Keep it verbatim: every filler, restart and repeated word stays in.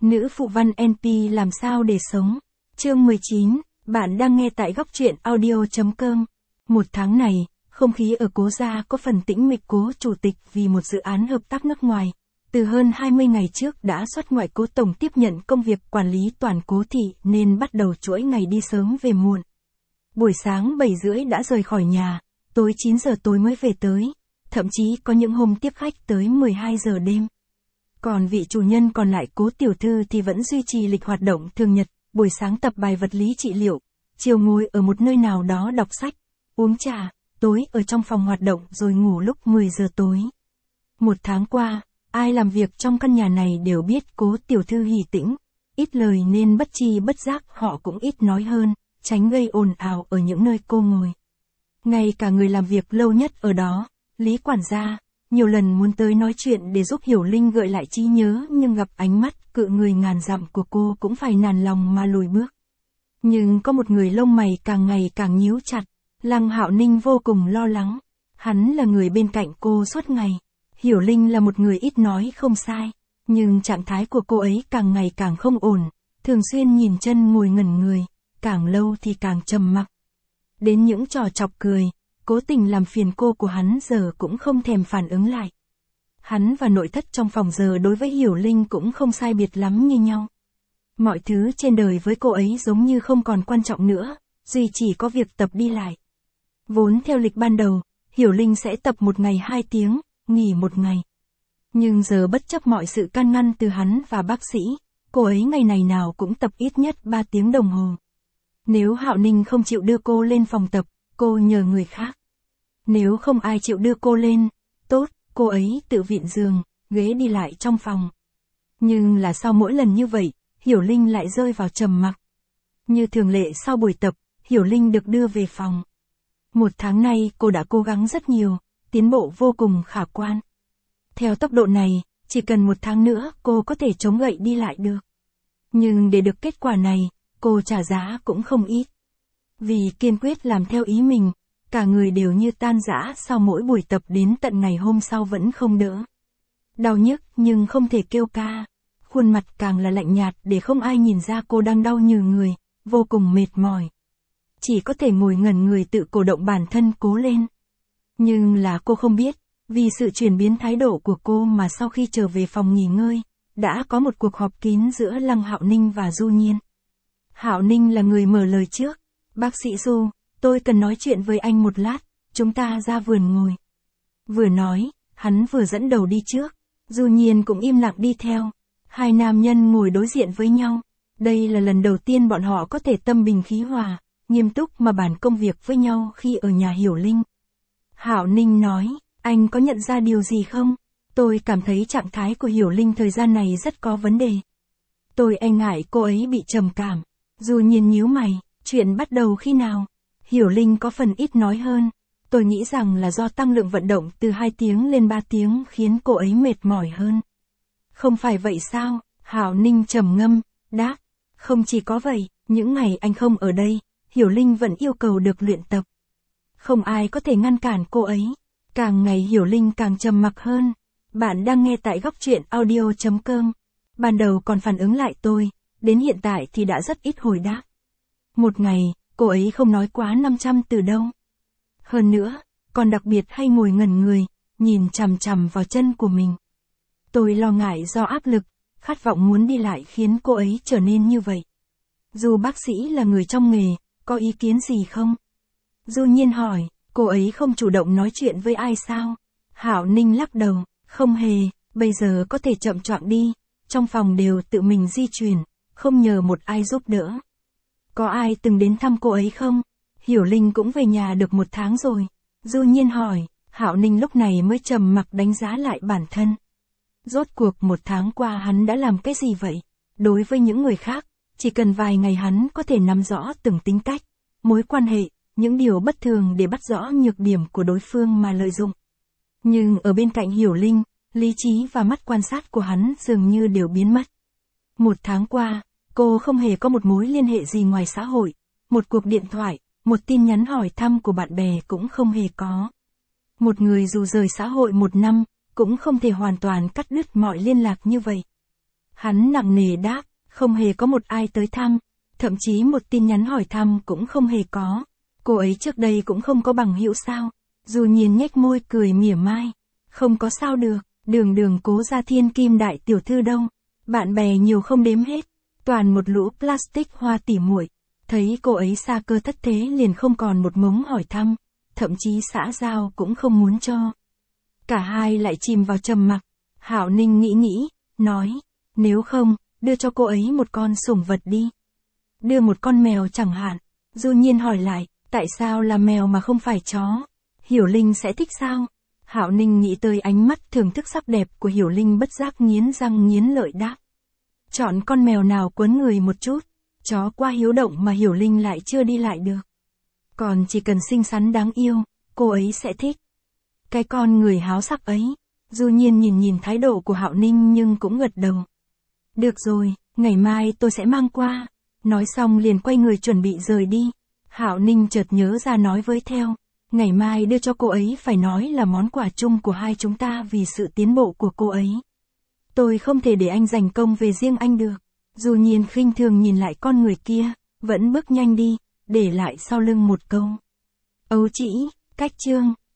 Nữ phụ văn en pê làm sao để sống? Chương mười chín, bạn đang nghe tại góc truyện audio.com. Một tháng này, không khí ở Cố gia có phần tĩnh mịch. Cố chủ tịch vì một dự án hợp tác nước ngoài, từ hơn hai mươi ngày trước đã xuất ngoại. Cố tổng tiếp nhận công việc quản lý toàn Cố thị nên bắt đầu chuỗi ngày đi sớm về muộn. Buổi sáng bảy rưỡi đã rời khỏi nhà, tối chín giờ tối mới về tới, thậm chí có những hôm tiếp khách tới mười hai giờ đêm. Còn vị chủ nhân còn lại Cố tiểu thư thì vẫn duy trì lịch hoạt động thường nhật, buổi sáng tập bài vật lý trị liệu, chiều ngồi ở một nơi nào đó đọc sách, uống trà, tối ở trong phòng hoạt động rồi ngủ lúc mười giờ tối. Một tháng qua, ai làm việc trong căn nhà này đều biết Cố tiểu thư hỉ tĩnh, ít lời nên bất tri bất giác họ cũng ít nói hơn, tránh gây ồn ào ở những nơi cô ngồi. Ngay cả người làm việc lâu nhất ở đó, Lý quản gia, nhiều lần muốn tới nói chuyện để giúp Hiểu Linh gợi lại trí nhớ, nhưng gặp ánh mắt cự người ngàn dặm của cô cũng phải nản lòng mà lùi bước. Nhưng có một người lông mày càng ngày càng nhíu chặt, Lăng Hạo Ninh vô cùng lo lắng. Hắn là người bên cạnh cô suốt ngày. Hiểu Linh là một người ít nói không sai, nhưng trạng thái của cô ấy càng ngày càng không ổn, thường xuyên nhìn chân ngồi ngẩn người, càng lâu thì càng trầm mặc. Đến những trò chọc cười, cố tình làm phiền cô của hắn giờ cũng không thèm phản ứng lại. Hắn và nội thất trong phòng giờ đối với Hiểu Linh cũng không sai biệt lắm như nhau. Mọi thứ trên đời với cô ấy giống như không còn quan trọng nữa, duy chỉ có việc tập đi lại. Vốn theo lịch ban đầu, Hiểu Linh sẽ tập một ngày hai tiếng, nghỉ một ngày. Nhưng giờ bất chấp mọi sự can ngăn từ hắn và bác sĩ, cô ấy ngày này nào cũng tập ít nhất ba tiếng đồng hồ. Nếu Hạo Ninh không chịu đưa cô lên phòng tập, cô nhờ người khác. Nếu không ai chịu đưa cô lên, tốt, cô ấy tự vịn giường, ghế đi lại trong phòng. Nhưng là sau mỗi lần như vậy, Hiểu Linh lại rơi vào trầm mặc. Như thường lệ sau buổi tập, Hiểu Linh được đưa về phòng. Một tháng nay cô đã cố gắng rất nhiều, tiến bộ vô cùng khả quan. Theo tốc độ này, chỉ cần một tháng nữa cô có thể chống gậy đi lại được. Nhưng để được kết quả này, cô trả giá cũng không ít. Vì kiên quyết làm theo ý mình, cả người đều như tan rã sau mỗi buổi tập, đến tận ngày hôm sau vẫn không đỡ. Đau nhức nhưng không thể kêu ca. Khuôn mặt càng là lạnh nhạt để không ai nhìn ra cô đang đau như người, vô cùng mệt mỏi. Chỉ có thể ngồi ngẩn người tự cổ động bản thân cố lên. Nhưng là cô không biết, vì sự chuyển biến thái độ của cô mà sau khi trở về phòng nghỉ ngơi, đã có một cuộc họp kín giữa Lăng Hạo Ninh và Du Nhiên. Hạo Ninh là người mở lời trước. Bác sĩ Du, tôi cần nói chuyện với anh một lát, chúng ta ra vườn ngồi. Vừa nói, hắn vừa dẫn đầu đi trước, Du Nhiên cũng im lặng đi theo. Hai nam nhân ngồi đối diện với nhau. Đây là lần đầu tiên bọn họ có thể tâm bình khí hòa, nghiêm túc mà bàn công việc với nhau khi ở nhà Hiểu Linh. Hạo Ninh nói, anh có nhận ra điều gì không? Tôi cảm thấy trạng thái của Hiểu Linh thời gian này rất có vấn đề. Tôi e ngại cô ấy bị trầm cảm. Du Nhiên nhíu mày, chuyện bắt đầu khi nào? Hiểu Linh có phần ít nói hơn. Tôi nghĩ rằng là do tăng lượng vận động từ hai tiếng lên ba tiếng khiến cô ấy mệt mỏi hơn. Không phải vậy sao? Hạo Ninh trầm ngâm, đáp. Không chỉ có vậy, những ngày anh không ở đây, Hiểu Linh vẫn yêu cầu được luyện tập. Không ai có thể ngăn cản cô ấy. Càng ngày Hiểu Linh càng trầm mặc hơn. Bạn đang nghe tại góc truyện audio.com. Ban đầu còn phản ứng lại tôi, đến hiện tại thì đã rất ít hồi đáp. Một ngày, cô ấy không nói quá năm trăm từ đâu. Hơn nữa, còn đặc biệt hay ngồi ngẩn người, nhìn chằm chằm vào chân của mình. Tôi lo ngại do áp lực, khát vọng muốn đi lại khiến cô ấy trở nên như vậy. Dù bác sĩ là người trong nghề, có ý kiến gì không? Du Nhiên hỏi, cô ấy không chủ động nói chuyện với ai sao? Hạo Ninh lắc đầu, không hề, bây giờ có thể chậm chọn đi, trong phòng đều tự mình di chuyển, không nhờ một ai giúp đỡ. Có ai từng đến thăm cô ấy không? Hiểu Linh cũng về nhà được một tháng rồi. Du Nhiên hỏi, Hạo Ninh lúc này mới trầm mặc đánh giá lại bản thân. Rốt cuộc một tháng qua hắn đã làm cái gì vậy? Đối với những người khác, chỉ cần vài ngày hắn có thể nắm rõ từng tính cách, mối quan hệ, những điều bất thường để bắt rõ nhược điểm của đối phương mà lợi dụng. Nhưng ở bên cạnh Hiểu Linh, lý trí và mắt quan sát của hắn dường như đều biến mất. Một tháng qua, cô không hề có một mối liên hệ gì ngoài xã hội, một cuộc điện thoại, một tin nhắn hỏi thăm của bạn bè cũng không hề có. Một người dù rời xã hội một năm, cũng không thể hoàn toàn cắt đứt mọi liên lạc như vậy. Hắn nặng nề đáp, không hề có một ai tới thăm, thậm chí một tin nhắn hỏi thăm cũng không hề có. Cô ấy trước đây cũng không có bằng hữu sao? Du Nhiên nhếch môi cười mỉa mai. Không có sao được, đường đường Cố gia thiên kim đại tiểu thư đâu. Bạn bè nhiều không đếm hết, toàn một lũ plastic hoa tỉ muội. Thấy cô ấy xa cơ thất thế liền không còn một mống hỏi thăm, thậm chí xã giao cũng không muốn cho. Cả hai lại chìm vào trầm mặc. Hạo Ninh nghĩ nghĩ, nói, nếu không, đưa cho cô ấy một con sủng vật đi. Đưa một con mèo chẳng hạn. Du Nhiên hỏi lại, tại sao là mèo mà không phải chó? Hiểu Linh sẽ thích sao? Hạo Ninh nghĩ tới ánh mắt thưởng thức sắc đẹp của Hiểu Linh bất giác nghiến răng nghiến lợi đáp. Chọn con mèo nào quấn người một chút, chó qua hiếu động mà Hiểu Linh lại chưa đi lại được. Còn chỉ cần xinh xắn đáng yêu, cô ấy sẽ thích. Cái con người háo sắc ấy. Du Nhiên nhìn nhìn thái độ của Hạo Ninh nhưng cũng gật đầu. Được rồi, ngày mai tôi sẽ mang qua. Nói xong liền quay người chuẩn bị rời đi. Hạo Ninh chợt nhớ ra nói với theo, ngày mai đưa cho cô ấy phải nói là món quà chung của hai chúng ta vì sự tiến bộ của cô ấy. Tôi không thể để anh giành công về riêng anh được. Du Nhiên khinh thường nhìn lại con người kia, vẫn bước nhanh đi, để lại sau lưng một câu. Ấu trĩ, cách chương.